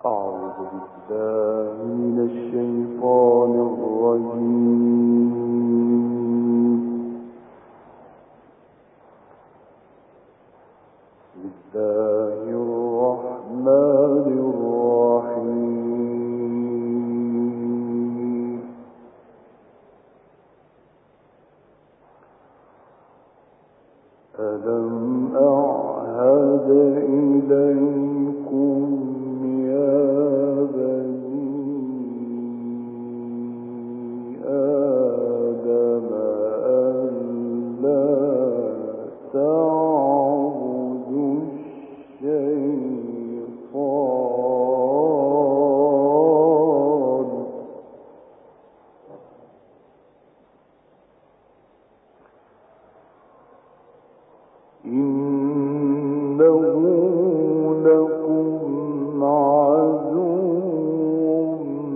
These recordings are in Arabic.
أعوذ بالله من الشيطان الرجيم. بسم الله الرحمن الرحيم. ألم أعهد إليكم يا بني آدم ألا تعبدوا الشيطان إنه لكم عدو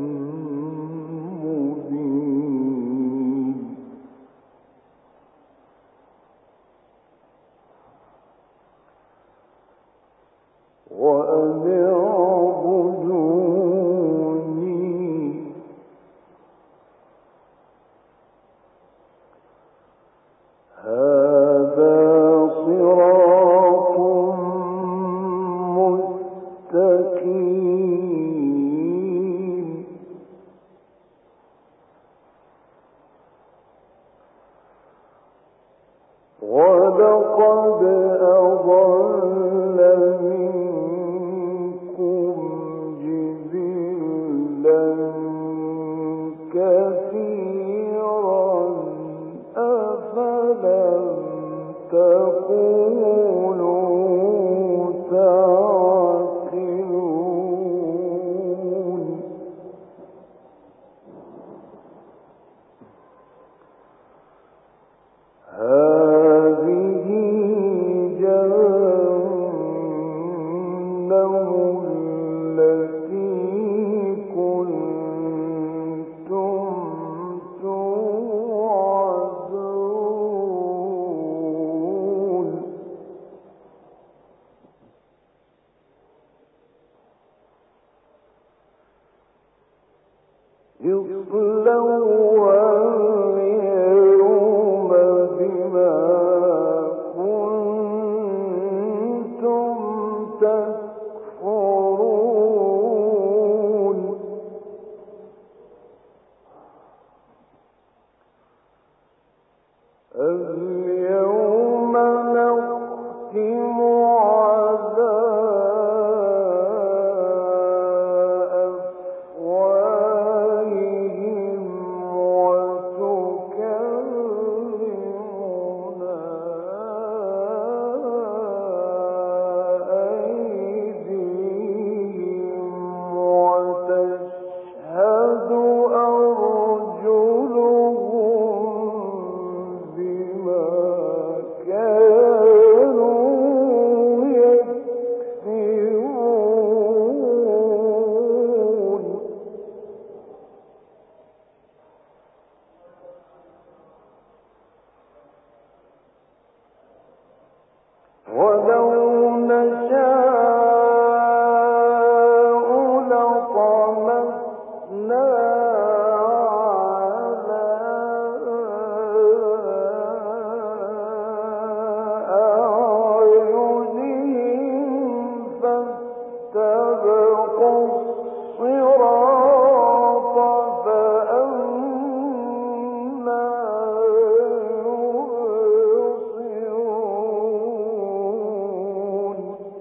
مبين. وأن اعبدوني هذا صراط مستقيم. ولقد أضل منكم جبلا كثيرا أفلم تكونوا تعقلون. هذه جهنم التي كنتم توعدون. اصلوها اليوم بما كنتم تكفرون. اليوم نختم على أفواههم وتكلمنا أيديهم وتشهد أرجلهم بما كانوا يكسبون. ولو نشاء لطمسنا على أعينهم فاستبقوا الصراط فأنى يبصرون.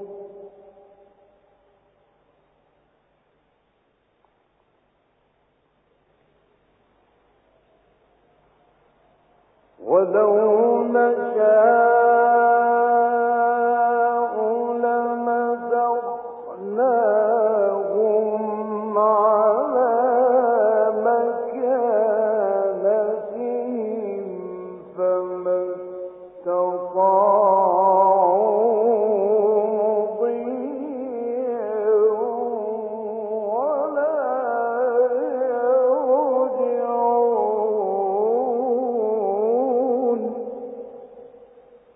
ولو نشاء لمسخناهم على مكانتهم فما استطاعوا مضيا ولا يرجعون.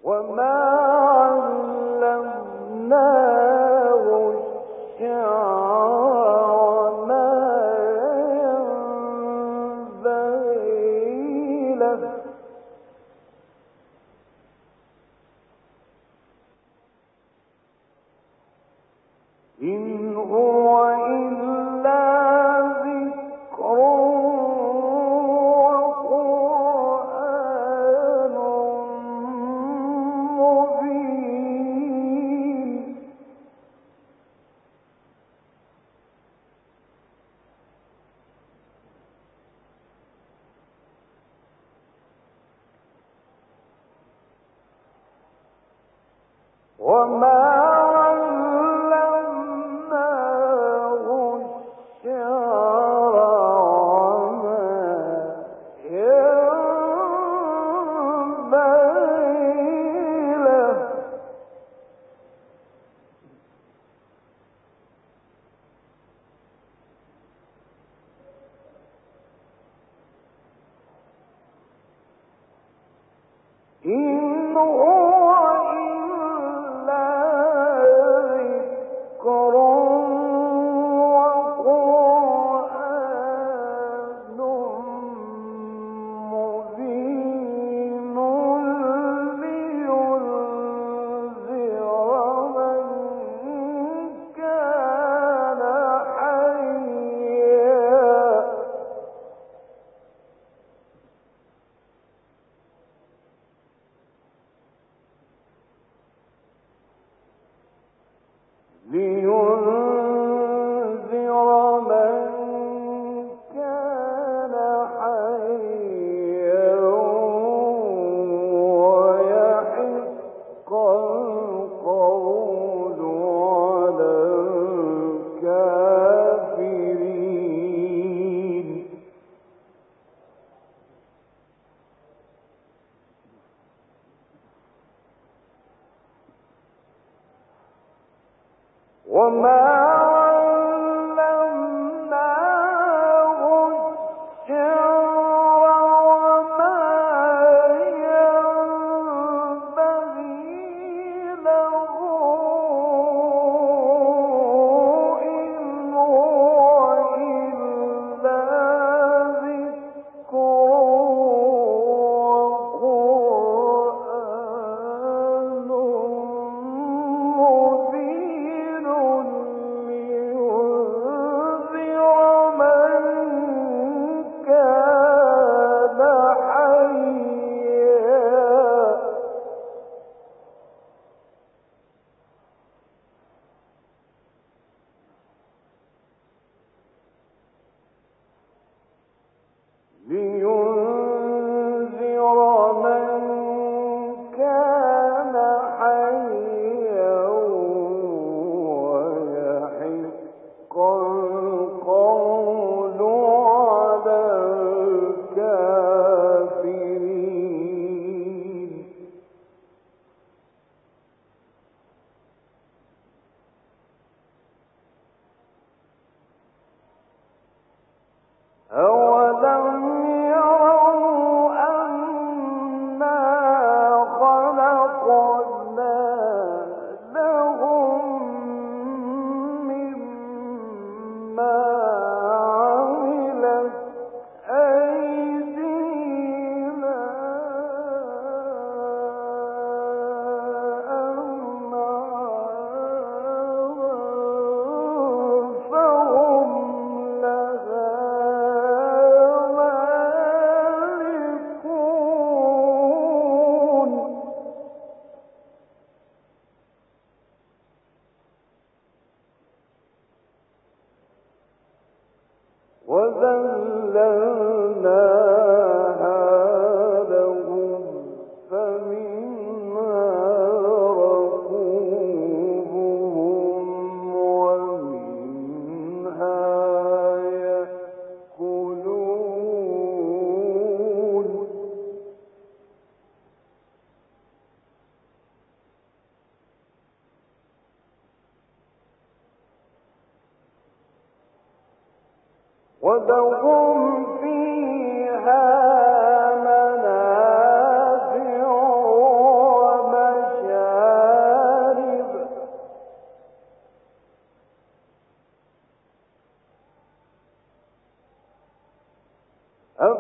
ولهم فيها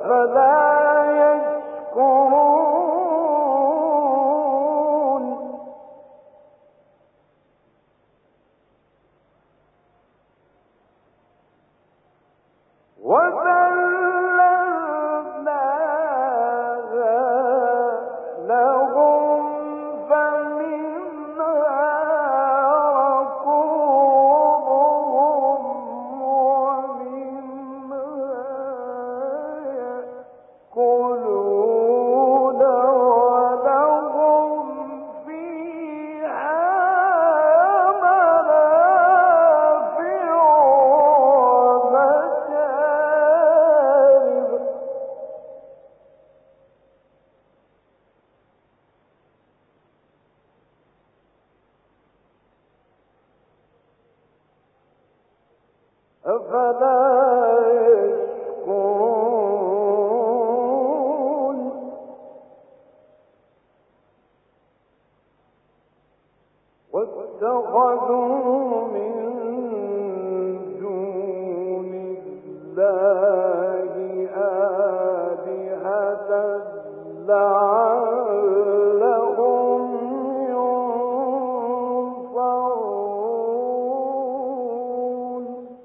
واتخذوا من دون الله آلهة لعلهم ينصرون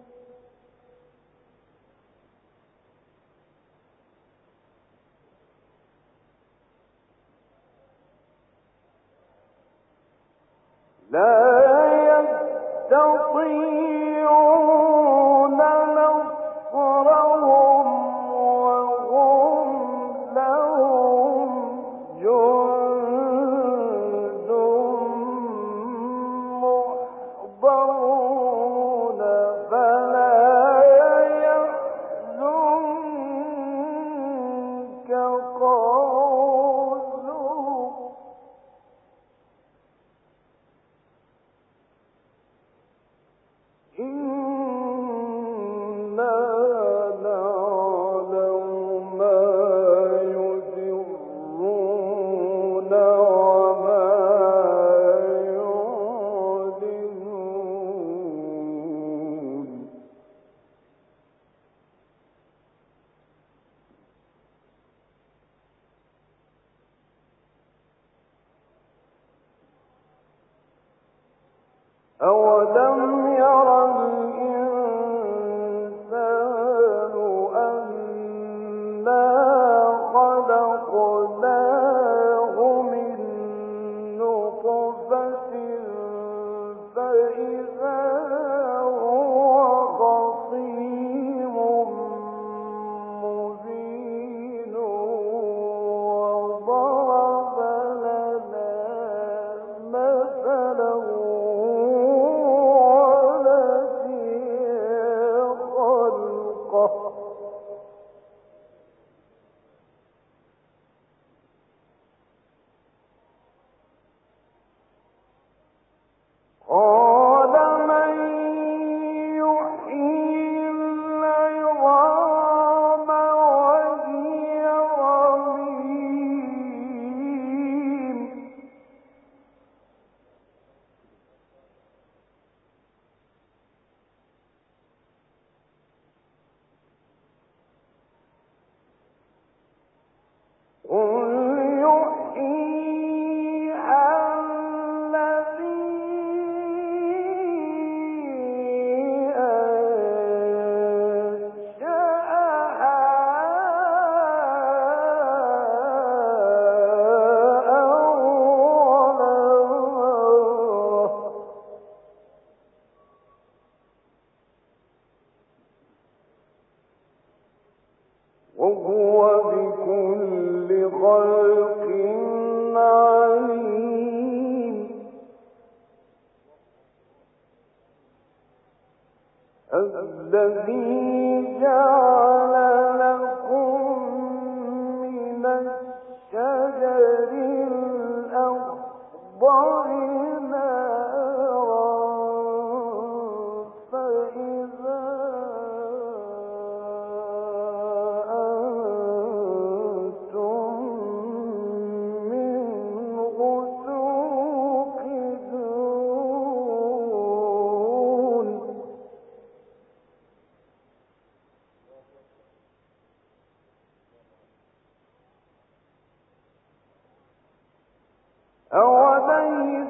لا يستطيعون نصرهم وهم لهم جند محضرون فلا يحزنك قولهم إنا نعلم ما يسرون وما يعلنون أولم ير الإنسان أنا خلقناه من نطفة فإذا هو خصيم مبين وضرب لنا مثلا قال من يحيي العظام وهي رميم قل يحييها الذي أنشأها أول مرة وهو بكل خلق عليم الذي جعل لكم من الشجر الأخضر نارا فإذا أنتم منه توقدون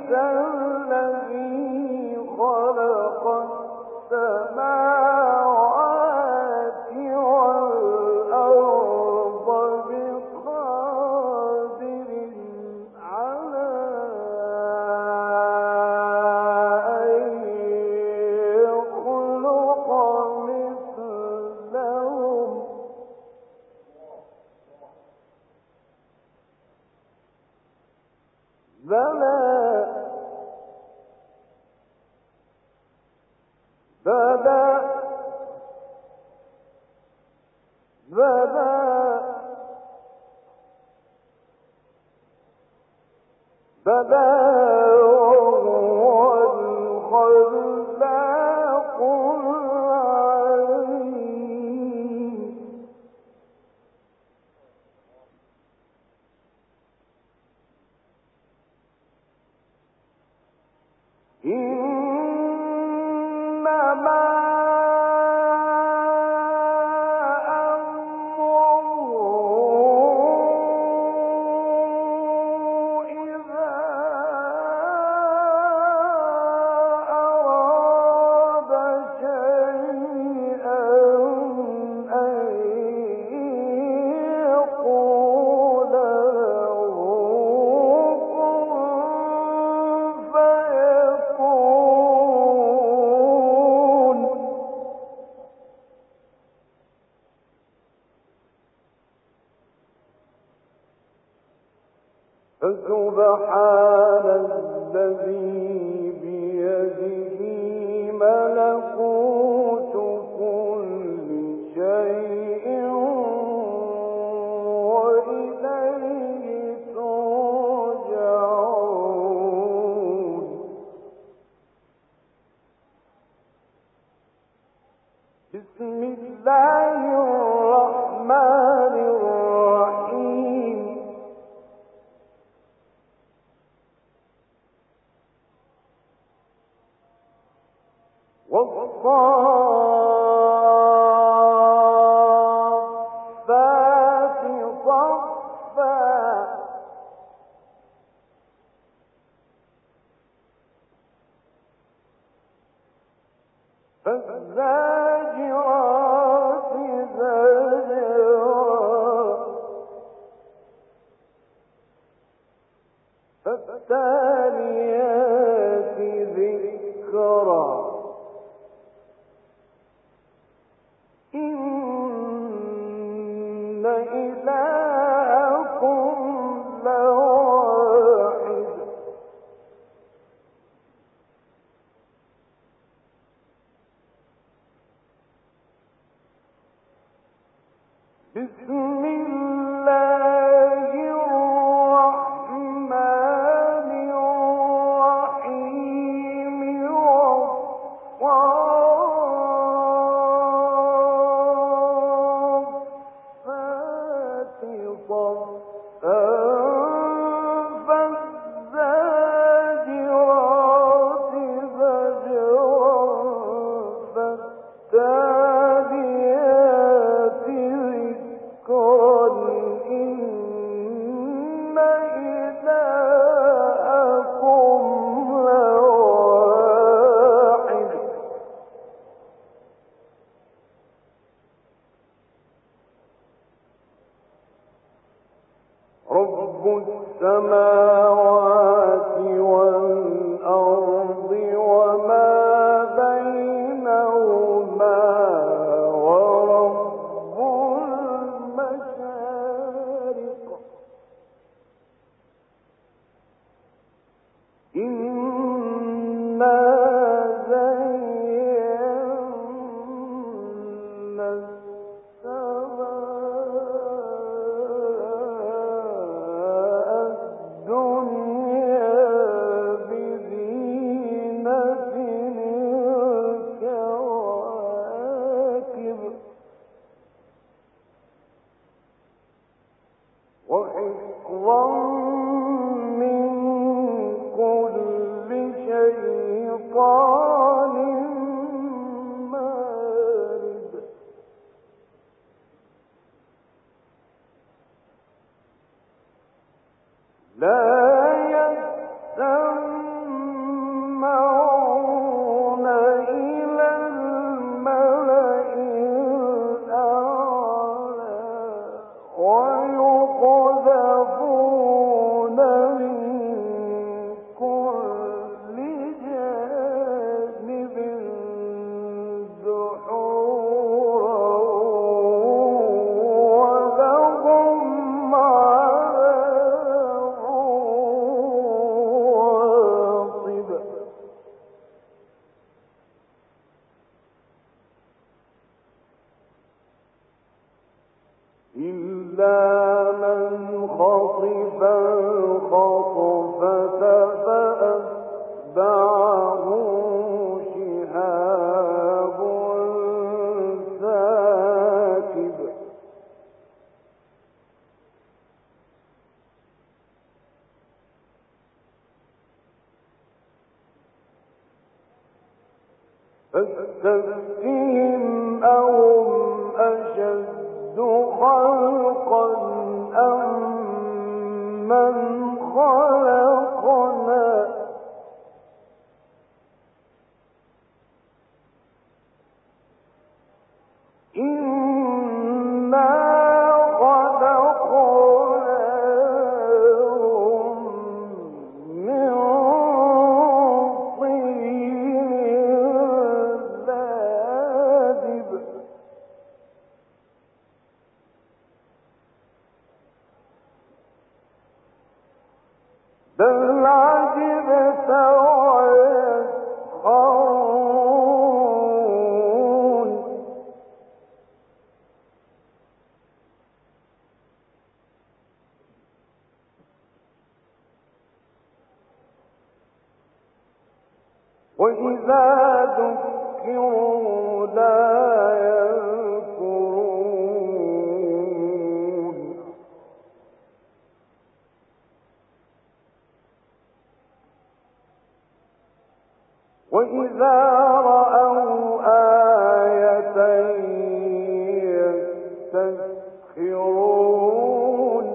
الذي خلق السماوات والأرض بقادر على أن يخلق مثلهم بلى وهو الخلاق العليم إنما فسبحان الذي بيده ملكوت كل شيء وإليه ترجعون بسم الله الرحمن الرحيم والصافات صفا فالزاجرات زجرا فالتاليات ذكرا إن إلهكم لواحد بسم الله الرحمن الرحيم والصافات صفا فالزاجرات زجرا فالتاليات ذكرا إن إلهكم لواحد رب السماوات والأرض وما بينهما ورب المشارق إنا زينا السماء الدنيا بزينة الكواكب وحفظا من كل شيطان مارد لا يستمعون ويقذفون من كل جانب دحورا ولهم عذاب واصب إلا من خطف الخطفة فأتبعه شهاب ثاقب فاستفتهم أهم أشد خلقا أم من خلقنا إنا خلقناهم من طين لازب بل عجبت ويسخرون وإذا ذكروا لا يذكرون وإذا رأوا آية يستسخرون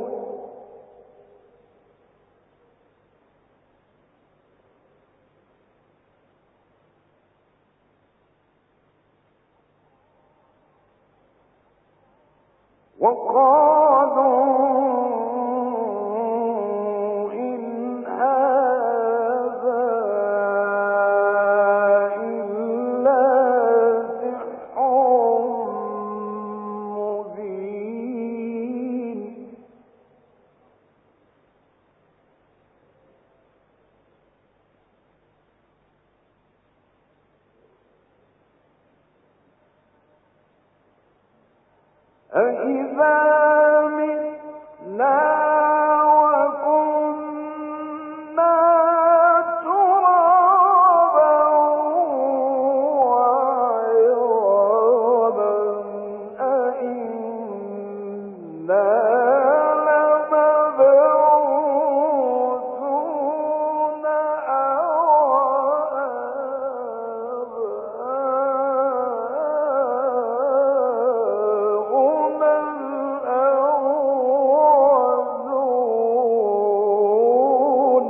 وقالوا إن هذا إلا سحر مبين أإذا متنا وكنا ترابا وعظاما أإنا لمبعوثون آباؤنا الأولون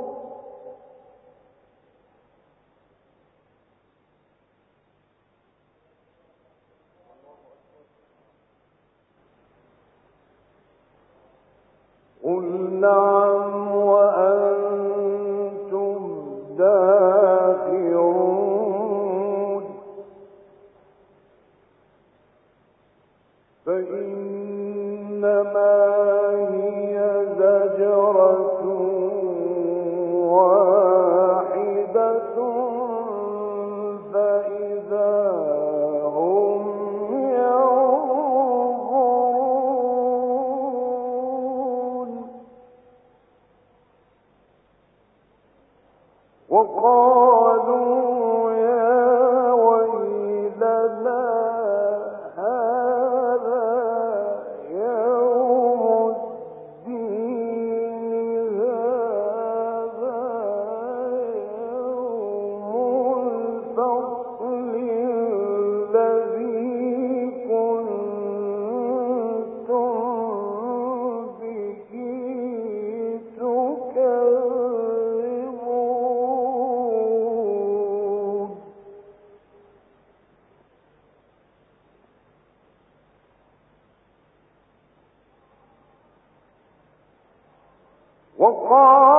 قل نعم وأنتم داخرون فإنما هي زجرة واحدة فإذا هم ينظرون وقالوا يا ويلنا هذا يوم الدين هذا يوم الفصل الذي كنتم به تكذبون وقال